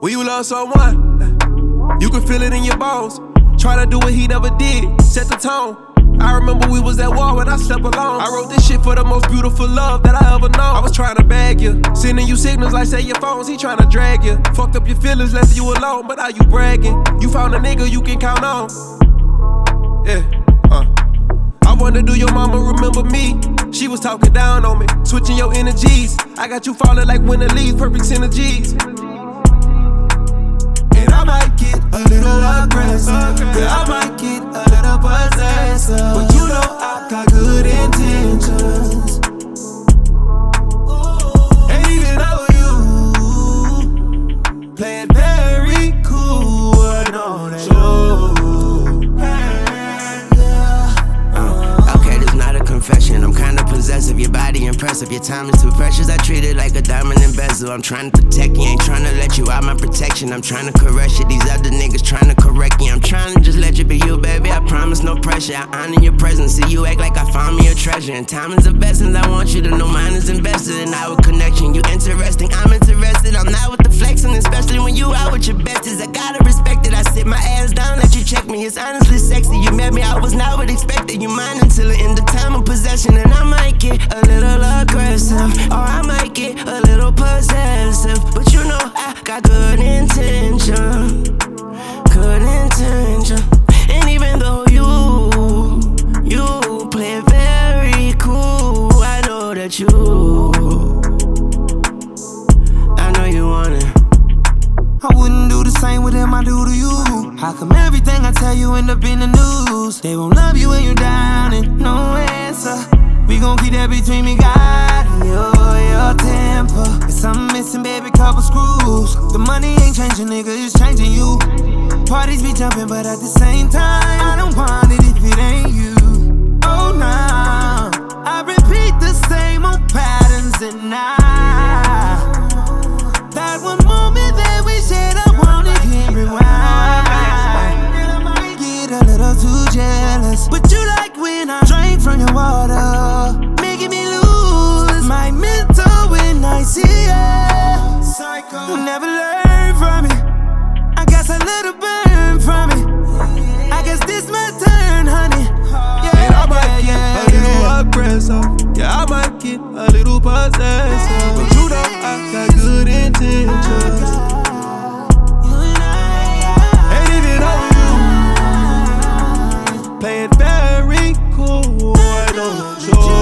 When you love someone, you can feel it in your bones. Try to do what he never did, set the tone. I remember we was at war when I slept alone. I wrote this shit for the most beautiful love that I ever known. I was trying to bag you, sending you signals like say your phones, he trying to drag you. Fucked up your feelings, left you alone, but now you bragging. You found a nigga you can count on. Yeah, I wonder, do your mama remember me? She was talking down on me, switching your energies. I got you falling like winter leaves, perfect synergies. And I might get a little aggressive, yeah, I might get a little possessive, but you know I got good intentions. And even though you play it very cool, I know that Okay, this not a confession, I'm kinda possessive. Your body impressive, your time is too precious. I treat it like a diamond and bezel. I'm trying to protect you, ain't trying to let you out my protection. I'm trying to caress you, these other niggas trying to correct you. I'm trying to just let you be you, baby, I promise no pressure. I honor your presence, see you act like I found me a treasure. And time is of essence, I want you to know mine is invested in our connection. You interesting, I'm interested, I'm not with the flexing, especially when you out with your besties. I gotta respect it, I sit my ass down, let you check me. It's honestly sexy, you met me, I was not what expected. You mine until the end of time of possession. And I might get a little aggressive, or I might get a little possessive, but you know I got good intention, good intention. And even though you play it very cool, I know that you want it. I wouldn't do the same with them I do to you. How come everything I tell you end up in the news? They won't love you when you're down and no answer. We gon' keep that between me, God, and your temper. If something missing, baby, couple screws. The money ain't changing, nigga, it's changing you. Parties be jumping, but at the same time, I don't want it if it ain't you. Oh, nah, I repeat the same old patterns and that one moment that we shared, I wanna hit rewind. And I might get a little too jealous, but you like when I drink from your water, making me lose my mental when I see you. Psycho, you'll never learn from it. I guess a little burn from it. I guess this my turn, honey. Yeah, and I might get a little aggressive. Yeah, I might get a little possessive, but you know I got good intentions. And even though you play it very cool, I know that you're